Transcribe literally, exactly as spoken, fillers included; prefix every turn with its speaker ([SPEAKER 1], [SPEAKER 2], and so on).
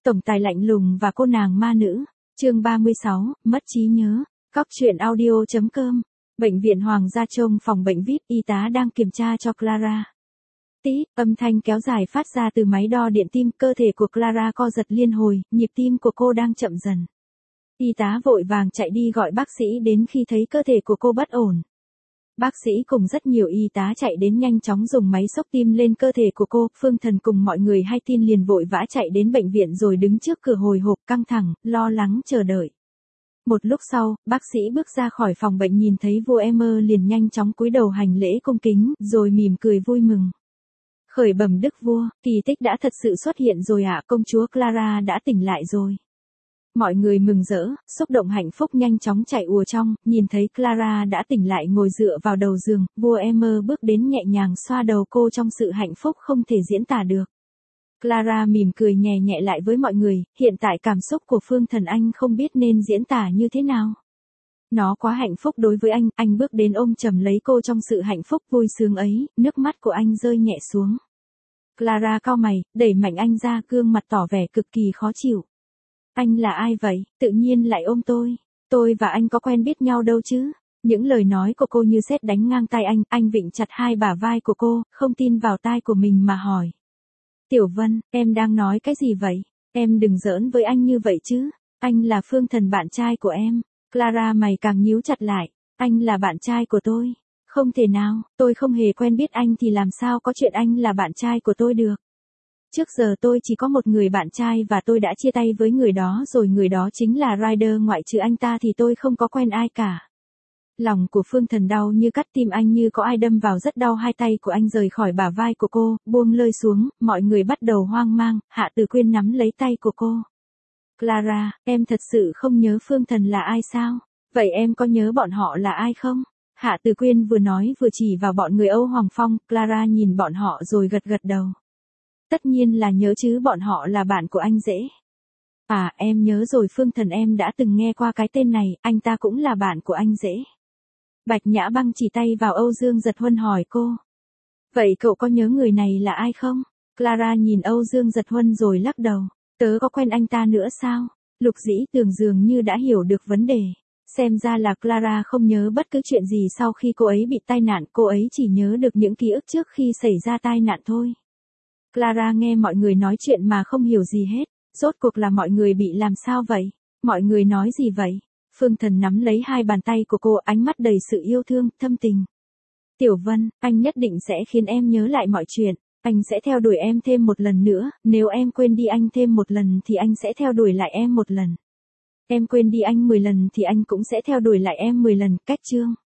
[SPEAKER 1] Tổng tài lạnh lùng và cô nàng ma nữ. Chương ba mươi sáu, mất trí nhớ. Cóc truyện audio chấm com. Bệnh viện Hoàng gia Trông phòng bệnh vi ai pi, y tá đang kiểm tra cho Clara. Tí, âm thanh kéo dài phát ra từ máy đo điện tim, cơ thể của Clara co giật liên hồi, nhịp tim của cô đang chậm dần. Y tá vội vàng chạy đi gọi bác sĩ đến khi thấy cơ thể của cô bất ổn. Bác sĩ cùng rất nhiều y tá chạy đến nhanh chóng dùng máy xốc tim lên cơ thể của cô, Phương Thần cùng mọi người hay tin liền vội vã chạy đến bệnh viện rồi đứng trước cửa hồi hộp căng thẳng, lo lắng chờ đợi. Một lúc sau, bác sĩ bước ra khỏi phòng bệnh nhìn thấy vua Emmer liền nhanh chóng cúi đầu hành lễ cung kính, rồi mỉm cười vui mừng. Khởi bẩm đức vua, kỳ tích đã thật sự xuất hiện rồi ạ, công chúa Clara đã tỉnh lại rồi. Mọi người mừng rỡ, xúc động hạnh phúc nhanh chóng chạy ùa trong, nhìn thấy Clara đã tỉnh lại ngồi dựa vào đầu giường, vua Emmer bước đến nhẹ nhàng xoa đầu cô trong sự hạnh phúc không thể diễn tả được. Clara mỉm cười nhẹ nhẹ lại với mọi người, hiện tại cảm xúc của Phương Thần anh không biết nên diễn tả như thế nào. Nó quá hạnh phúc đối với anh, anh bước đến ôm chầm lấy cô trong sự hạnh phúc vui sướng ấy, nước mắt của anh rơi nhẹ xuống. Clara cau mày, đẩy mạnh anh ra, gương mặt tỏ vẻ cực kỳ khó chịu. Anh là ai vậy, tự nhiên lại ôm tôi, tôi và anh có quen biết nhau đâu chứ. Những lời nói của cô như sét đánh ngang tai anh, anh vịn chặt hai bả vai của cô, không tin vào tai của mình mà hỏi. Tiểu Vân, em đang nói cái gì vậy? Em đừng giỡn với anh như vậy chứ, anh là Phương Thần bạn trai của em. Clara mày càng nhíu chặt lại, anh là bạn trai của tôi. Không thể nào, tôi không hề quen biết anh thì làm sao có chuyện anh là bạn trai của tôi được. Trước giờ tôi chỉ có một người bạn trai và tôi đã chia tay với người đó rồi, người đó chính là Ryder, ngoại trừ anh ta thì tôi không có quen ai cả. Lòng của Phương Thần đau như cắt, tim anh như có ai đâm vào rất đau, hai tay của anh rời khỏi bả vai của cô, buông lơi xuống, mọi người bắt đầu hoang mang, Hạ Từ Quyên nắm lấy tay của cô. Clara, em thật sự không nhớ Phương Thần là ai sao? Vậy em có nhớ bọn họ là ai không? Hạ Từ Quyên vừa nói vừa chỉ vào bọn người Âu Hoàng Phong, Clara nhìn bọn họ rồi gật gật đầu. Tất nhiên là nhớ chứ, bọn họ là bạn của anh Dễ. À, em nhớ rồi, Phương Thần em đã từng nghe qua cái tên này, anh ta cũng là bạn của anh Dễ. Bạch Nhã Băng chỉ tay vào Âu Dương Giật Huân hỏi cô. Vậy cậu có nhớ người này là ai không? Clara nhìn Âu Dương Giật Huân rồi lắc đầu. Tớ có quen anh ta nữa sao? Lục Dĩ Tường dường như đã hiểu được vấn đề. Xem ra là Clara không nhớ bất cứ chuyện gì sau khi cô ấy bị tai nạn, cô ấy chỉ nhớ được những ký ức trước khi xảy ra tai nạn thôi. Clara nghe mọi người nói chuyện mà không hiểu gì hết. Rốt cuộc là mọi người bị làm sao vậy? Mọi người nói gì vậy? Phương Thần nắm lấy hai bàn tay của cô, ánh mắt đầy sự yêu thương, thâm tình. Tiểu Vân, anh nhất định sẽ khiến em nhớ lại mọi chuyện. Anh sẽ theo đuổi em thêm một lần nữa, nếu em quên đi anh thêm một lần thì anh sẽ theo đuổi lại em một lần. Em quên đi anh mười lần thì anh cũng sẽ theo đuổi lại em mười lần, cách chương.